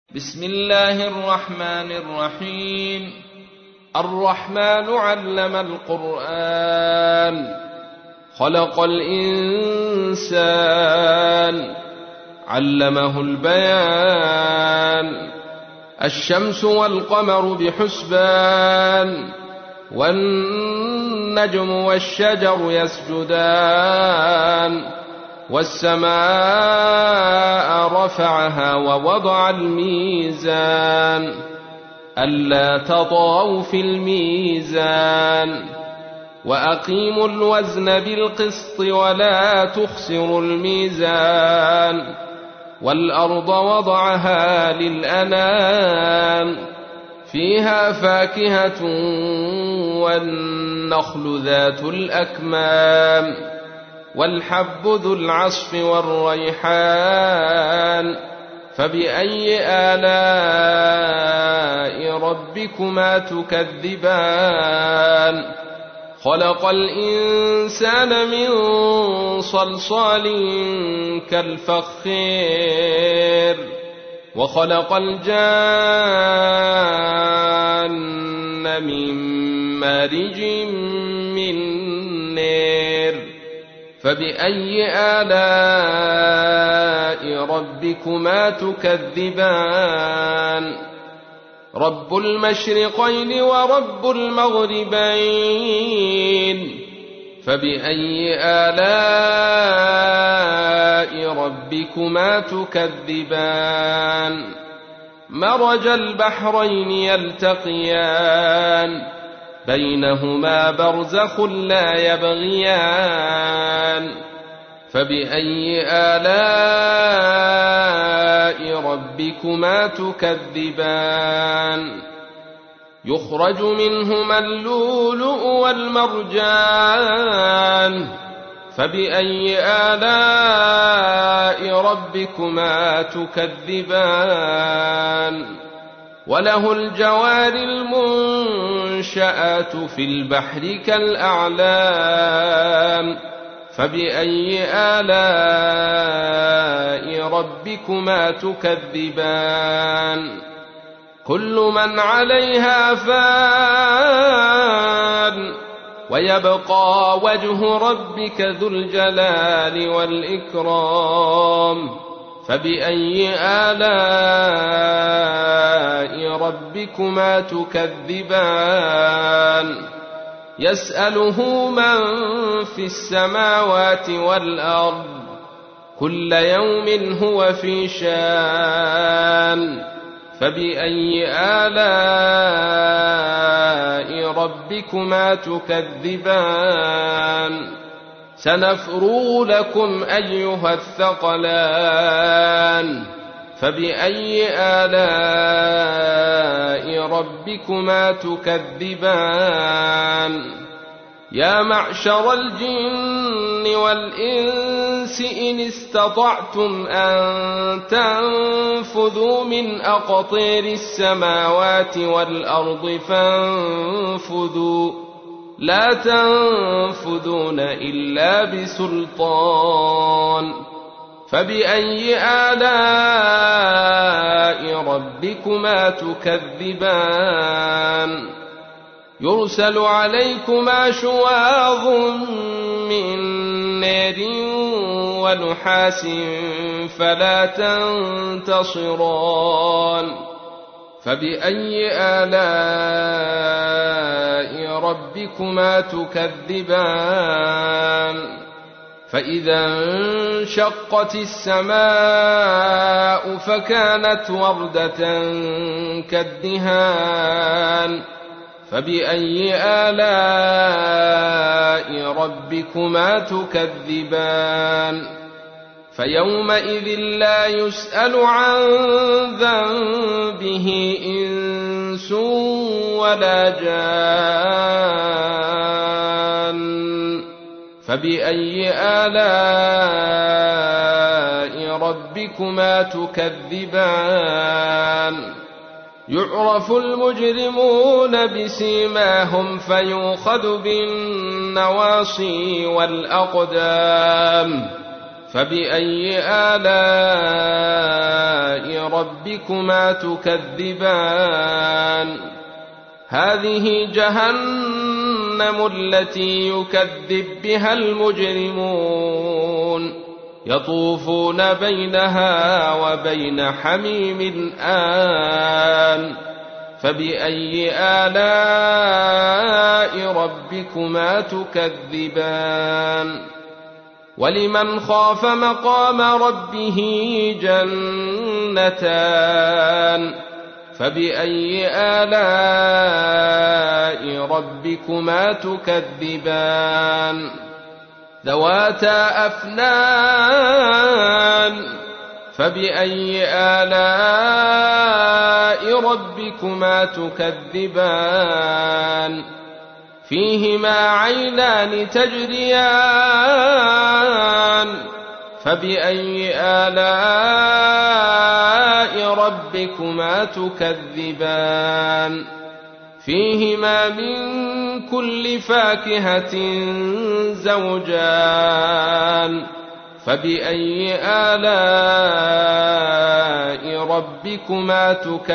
بسم الله الرحمن الرحيم. الرحمن علم القرآن، خلق الإنسان، علمه البيان. الشمس والقمر بحسبان، والنجم والشجر يسجدان. والسماء رفعها ووضع الميزان، ألا تطغوا في الميزان، وأقيموا الوزن بالقسط ولا تخسروا الميزان. والأرض وضعها للأنام، فيها فاكهة والنخل ذات الأكمام، والحب ذو العصف والريحان. فبأي آلاء ربكما تكذبان؟ خلق الإنسان من صلصال كالفخار، وخلق الجان من مارج من نار. فبأي آلاء ربكما تكذبان؟ رب المشرقين ورب المغربين. فبأي آلاء ربكما تكذبان؟ مرج البحرين يلتقيان، بينهما برزخ لا يبغيان. فبأي آلاء ربكما تكذبان؟ يخرج منهما اللؤلؤ والمرجان. فبأي آلاء ربكما تكذبان؟ وله الجوار المنشآت في البحر كالأعلام. فبأي آلاء ربكما تكذبان؟ كل من عليها فان، ويبقى وجه ربك ذو الجلال والإكرام. فبأي آلاء ربكما تكذبان؟ يسأله من في السماوات والأرض، كل يوم هو في شان. فبأي آلاء ربكما تكذبان؟ سنفرغ لكم أيها الثقلان. فبأي آلاء ربكما تكذبان؟ يا معشر الجن والإنس إن استطعتم أن تنفذوا من أقطير السماوات والأرض فانفذوا، لا تنفذون إلا بسلطان. فبأي آلاء ربكما تكذبان؟ يرسل عليكما شواظ من نار ونحاس فلا تنتصران. فبأي آلاء ربكما تكذبان؟ فإذا انشقت السماء فكانت وردة كالدهان. فبأي آلاء ربكما تكذبان؟ فيومئذ لا يسأل عن ذنبه إنس ولا جان. فبأي آلاء ربكما تكذبان؟ يعرف المجرمون بسيماهم فيؤخذ بالنواصي والأقدام. فبأي آلاء ربكما تكذبان هذه جهنم التي يكذب بها المجرمون يطوفون بينها وبين حميم آن فبأي آلاء ربكما تكذبان ولمن خاف مقام ربه جنتان فبأي آلاء ربكما تكذبان ذواتا أفنان فبأي آلاء ربكما تكذبان فيهما عينان تجريان فبأي آلاء ربكما تكذبان فيهما من كل فاكهة زوجان فبأي آلاء ربكما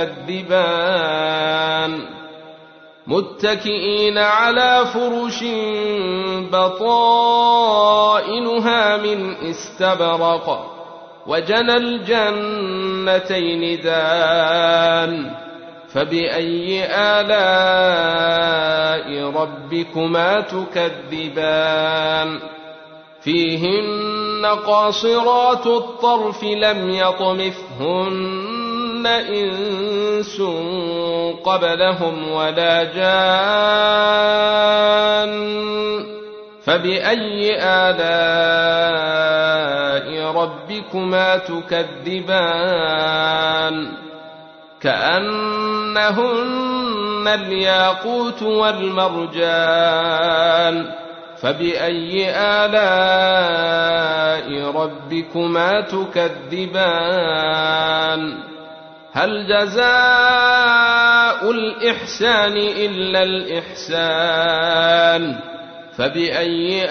تكذبان متكئين على فرش بطائنها من استبرق وجنى الجنتين دان فبأي آلاء ربكما تكذبان فيهن قاصرات الطرف لم يطمثهن إنس قبلهم ولا جان فبأي آلاء ربكما تكذبان كأنهن الياقوت والمرجان فبأي آلاء ربكما تكذبان هل جزاء الإحسان إلا الإحسان فبأي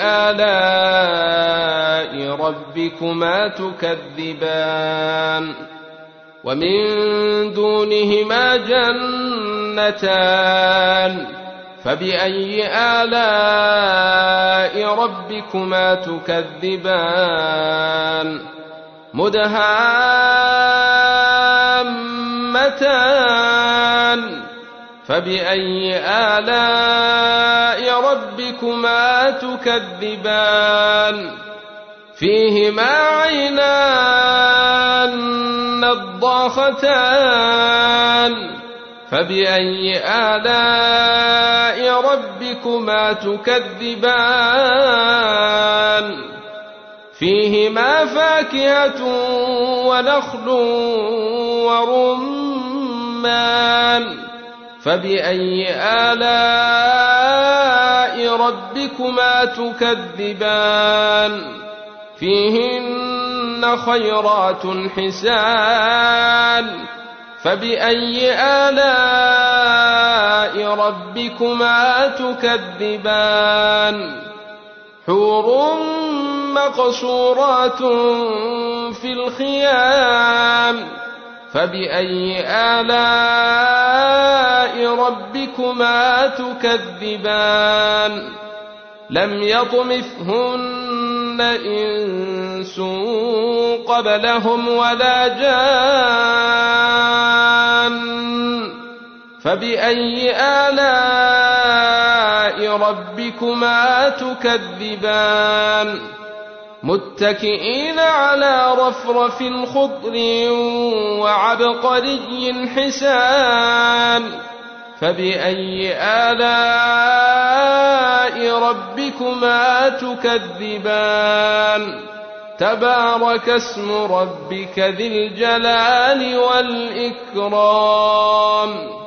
آلاء ربكما تكذبان ومن دونهما جنتان فبأي آلاء ربكما تكذبان مدهامتان فبأي آلاء ربكما تكذبان فيهما عينان نضاختان فبأي آلاء ربكما تكذبان فيهما فاكهة ونخل ورمان فبأي آلاء ربكما تكذبان فيهن خيرات حسان فبأي آلاء ربكما تكذبان حور مقصورات في الخيام فبأي آلاء ربكما تكذبان لم يطمثهن إنس قبلهم ولا جان فبأي آلاء ربكما تكذبان متكئين على رفرف خضر وعبقري حسان فبأي آلاء ربكما تكذبان تبارك اسم ربك ذي الجلال والإكرام